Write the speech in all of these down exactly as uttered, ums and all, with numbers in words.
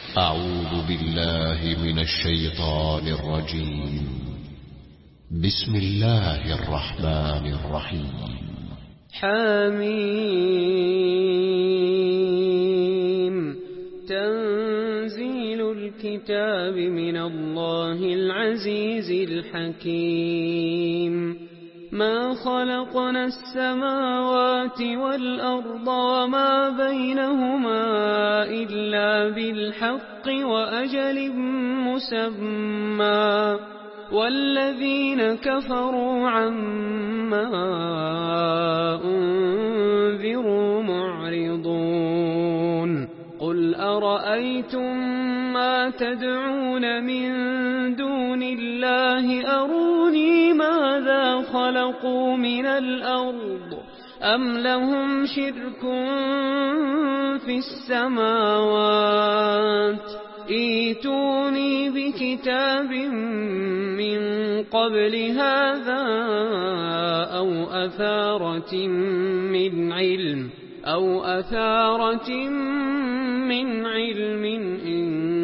أعوذ بالله من الشيطان الرجيم. بسم الله الرحمن الرحيم. حميم. تنزيل الكتاب من الله العزيز الحكيم. ما خلقنا السماوات والأرض وما بينهما إلا بالحق وأجل مسمى، والذين كفروا عما أنذروا معرضون. قل أرأيتم ما تدعون من دون الله أروني ماذا خلقوا من الأرض أم لهم شرك في السماوات ائتوني بكتاب من قبل هذا أو أثارة من علم أو أثارة من علم إن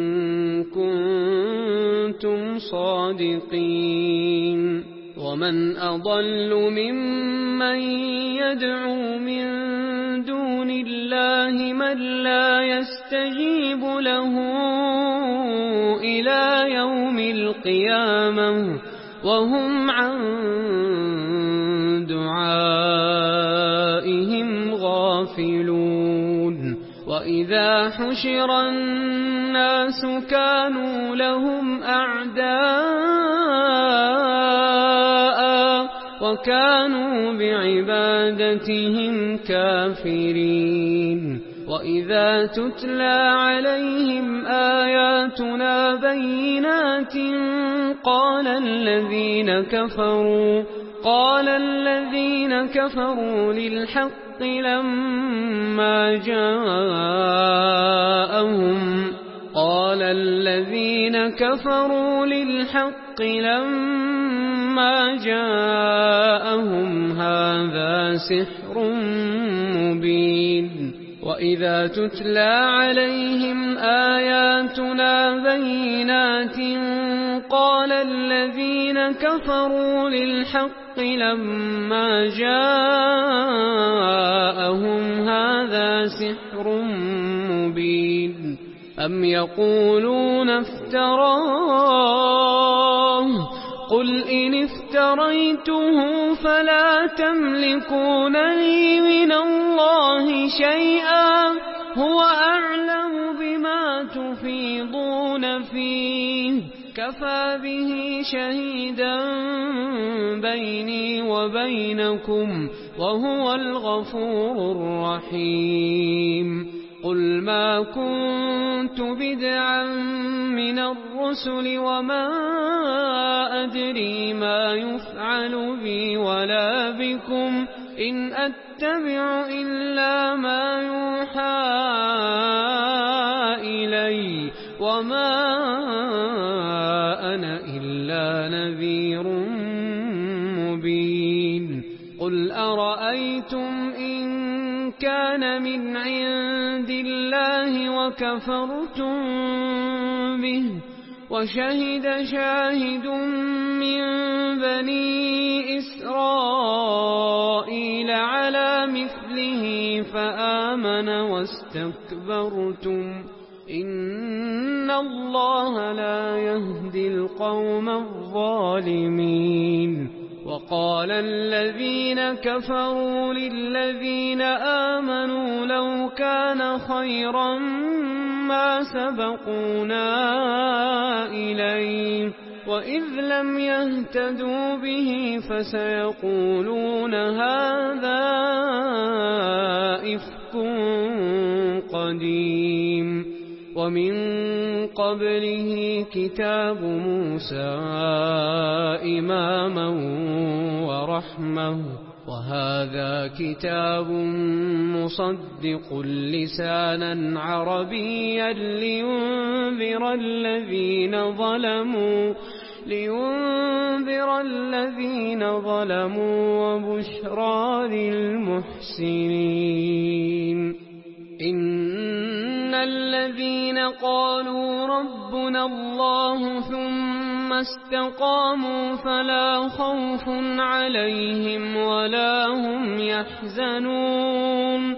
كنتم صادقين. ومن أضل ممن يدعو من دون الله من لا يستجيب له إلى يوم القيامة وهم عن دعائهم غافلون. وإذا حشر الناس كانوا لهم أعداء وكانوا بعبادتهم كافرين. وإذا تتلى عليهم آياتنا بينات قال الذين كفروا قال الذين كفروا للحق لما جاءهم قال الذين كفروا للحق لما جاءهم هذا سحر مبين. وإذا تتلى عليهم آياتنا بينات قال الذين كفروا للحق لما جاءهم هذا سحر مبين. أم يقولون افتراه قل إن افتريته فلا تملكون لي من الله شيئا هو أعلم بما تفيضون فيه كفى به شهيدا بيني وبينكم وهو الغفور الرحيم. قل ما كنت بدعا من الرسل وما أدري ما يفعل بي ولا بكم إن أتبع إلا ما يوحى إلي وما أنا إلا نذير مبين. قل أرأيتم إن كان من عند الله وكفرتم به وشهد شاهد من بني إسرائيل على مثله فآمن واستكبرتم إن الله لا يهدي القوم الظالمين. وقال الذين كفروا للذين آمنوا لو كان خيرا ما سبقونا إليه وإذ لم يهتدوا به فسيقولون هذا إفك قديم. ومن قبله كتاب موسى إماما ورحمة وهذا كتاب مصدق لسانا عربيا لينذر الذين ظلموا لينذر الذين ظلموا وبشرى للمحسنين. إن الذين قالوا ربنا الله ثم استقاموا فلا خوف عليهم ولا هم يحزنون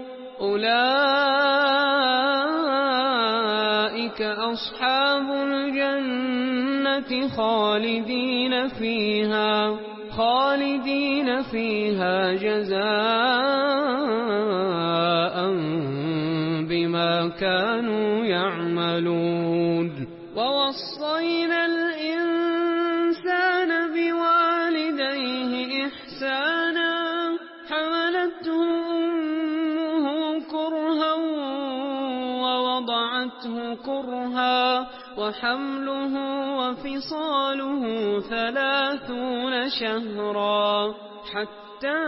أولئك أصحاب الجنة خالدين فيها خالدين فيها جزاء بما كانوا يعملون ووصينا الإنسان بوالديه إحسانا حملته أمه كرها ووضعته كرها وحمله وفصاله ثلاثون شهرا حتى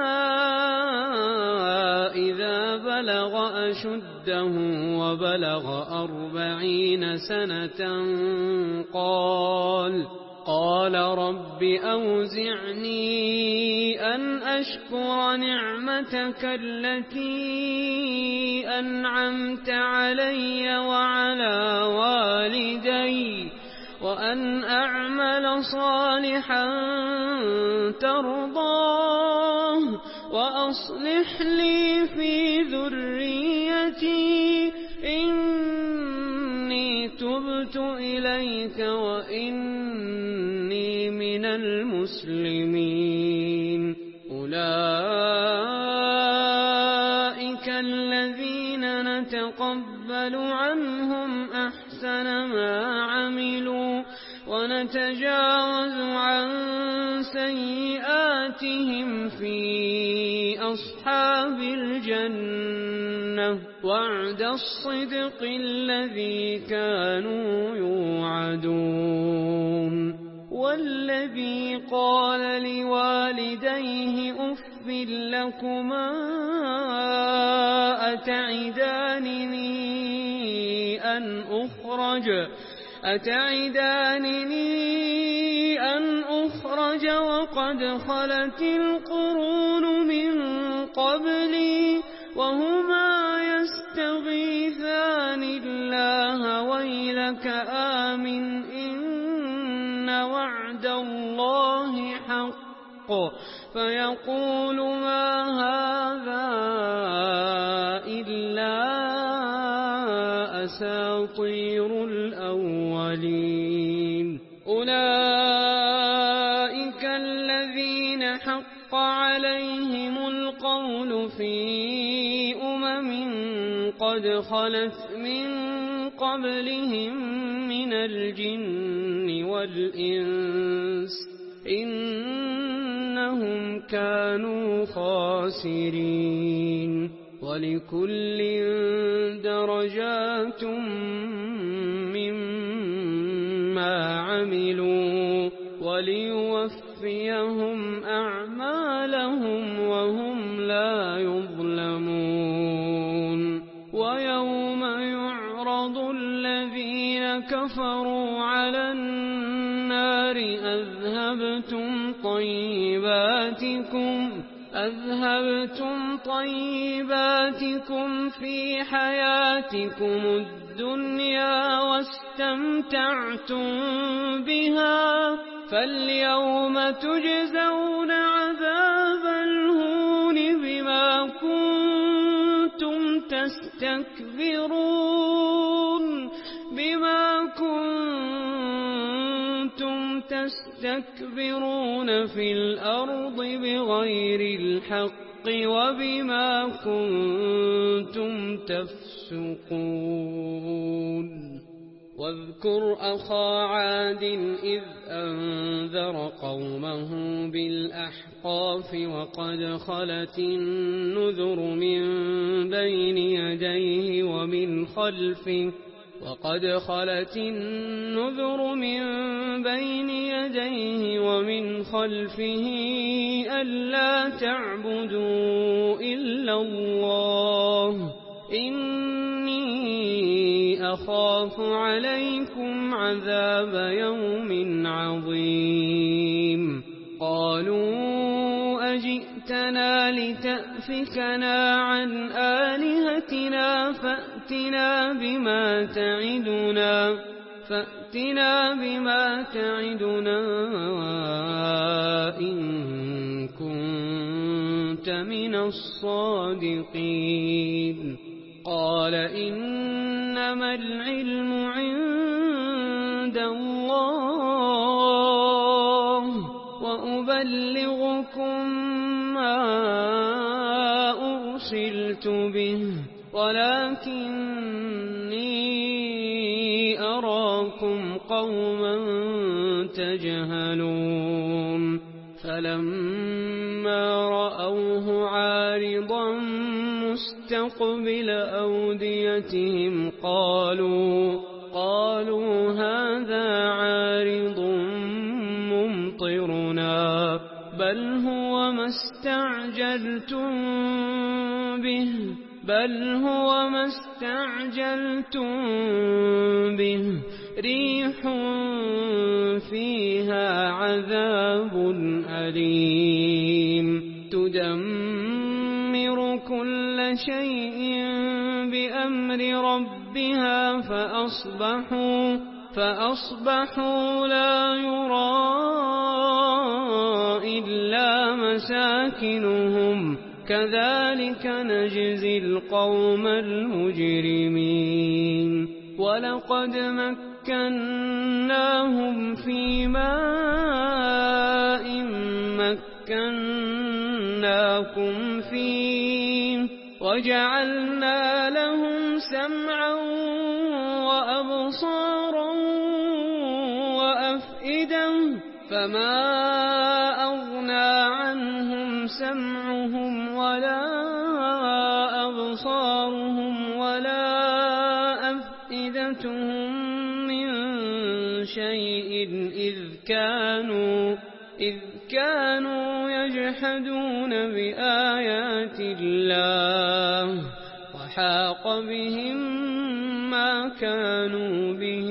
إذا بلغ أشده وبلغ أربعين سنة قال قال رب أوزعني أن أشكر نعمتك التي أنعمت علي وعلى والدي وأن أعمل صالحا ترضاه وأصلح لي في ذريتي إني تبت إليك وإني من المسلمين أولئك الذين نتقبل عنهم أحسن ما عملوا ونتجاوز عن سيئاتهم في أصحاب الجنة وعد الصدق الذي كانوا يوعدون والذي قال لوالديه أف لكما أتعدانني أن أخرج أتعدانني أن أخرج وقد خلت القرون من قبلي وهما يستغيثان الله ويلك آمن إن وعد الله حق فيقول ما هذا إلا أساطير الأولين أولئك الذين حق عليهم القول في أمم قد خلت من قبلهم من الجن والإنس إنهم كانوا خاسرين ولكل درجات مما عملوا وليوفيهم أعمالهم وهم لا يظلمون ويوم يعرض الذين كفروا على النار أذهبتم طيباتكم أذهبتم طيباتكم في حياتكم الدنيا واستمتعتم بها فاليوم تجزون عذاب الهون بما كنتم تستكبرون بما كنتم تستكبرون في الأرض بغير الحق وبما كنتم تفسقون واذكر أخا عاد إذ أنذر قومه بالأحقاف وقد خلت النذر من بين يديه ومن خلفه وقد خلت النذر من بين يديه ومن خلفه ألا تعبدوا إلا الله إني أخاف عليكم عذاب يوم عظيم قالوا أجئتنا لتأفكنا عن آلهتنا فأتنا فأتنا بما تعدنا فأتنا بما تعدنا إن كنت من الصادقين قال إنما العلم عند الله وأبلغكم ما أرسلت به ولكني أراكم قوما تجهلون فلما رأوه عارضا مستقبل أوديتهم قالوا قالوا هذا عارض ممطرنا بل هو ما استعجلتم به بل هو ما استعجلتم به ريح فيها عذاب أليم تدمر كل شيء بأمر ربها فأصبحوا فأصبحوا لا يرى إلا مساكنهم كذلك نجزي القوم المجرمين ولقد مكناهم في ماء مكناكم فيه وجعلنا لهم سمعا وأبصارا وأفئدة فما أغنى عنهم سمعهم ولا أبصارهم ولا أفئدتهم من شيء إذ كانوا إذ كانوا يجحدون بآيات الله وحاق بهم ما كانوا به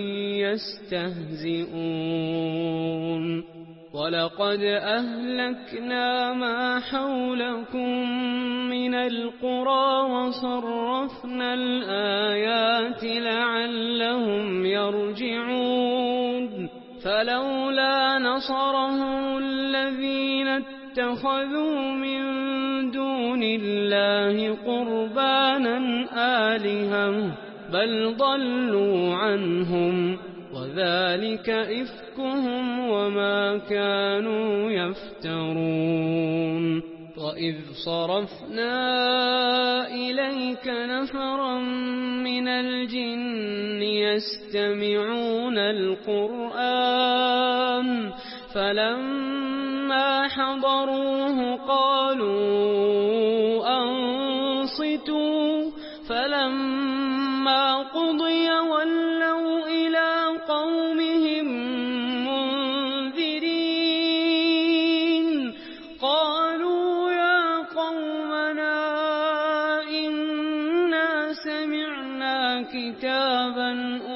يستهزئون ولقد أهلكنا ما حولكم من القرى وصرفنا الآيات لعلهم يرجعون فلولا نصرهم الذين اتخذوا من دون الله قربانا آلهة بل ضلوا عنهم وذلك إفكهم وما كانوا يفترون وإذ صرفنا إليك نفرا من الجن يستمعون القرآن فلما حضروه قالوا أنصتوا فلما قضي ولوا إلى قومهم منذرين قالوا يا قومنا إنا سمعنا كتابا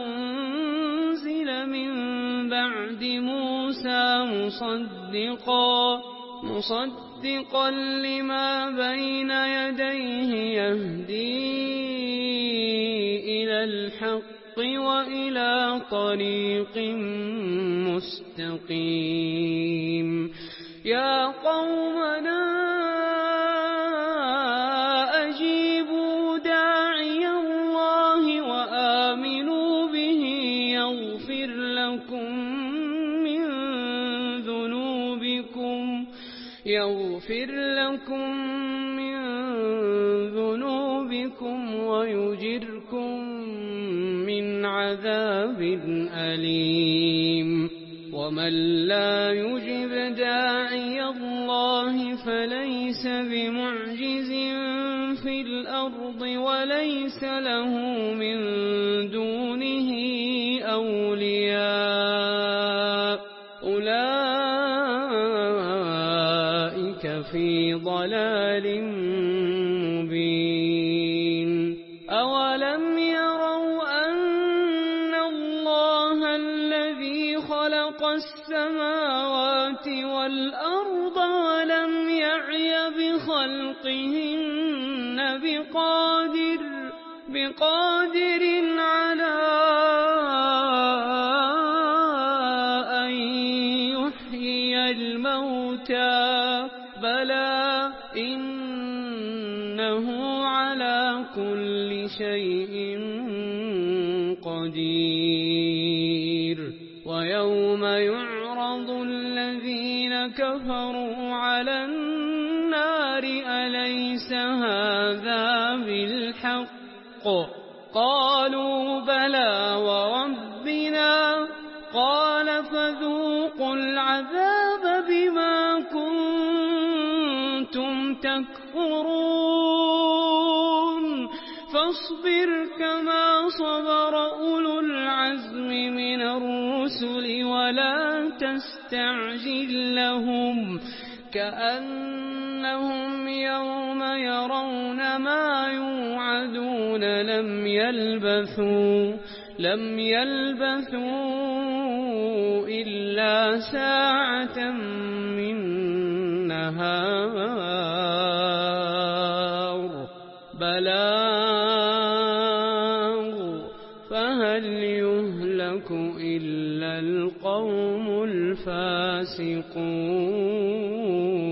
أنزل من بعد موسى مصدقا مصدقا لما بين يديه يهدي إلى الحق وإلى طريق مستقيم يا قومنا أجيبوا داعي الله وآمنوا به يغفر لكم من ذنوبكم يغفر لكم من ذنوبكم ويجركم من عذاب أليم ومن لا يجب داعي الله فليس بمعجز في الأرض وليس له من دونه أولياء أولئك في ضلال مبين أولم يروا أن الله الذي خلق السماوات والأرض ولم يعي بخلقهن بقادر بقادر على أن يحيي الموتى بلى إنه على كل شيء قدير ويوم يعرض الذين كفروا على النار أليس هذا بالحق قالوا بلى وربنا قال فذوقوا العذاب بما كنتم تكفرون فاصبر كما صبر أولو العزم من الرسل ولا تستعجل لهم كأنهم يوم يرون ما يوعدون لم يلبثوا لم يلبثوا إلا ساعة من نهار بلاغ فهل يهلك إلا القوم الفاسقون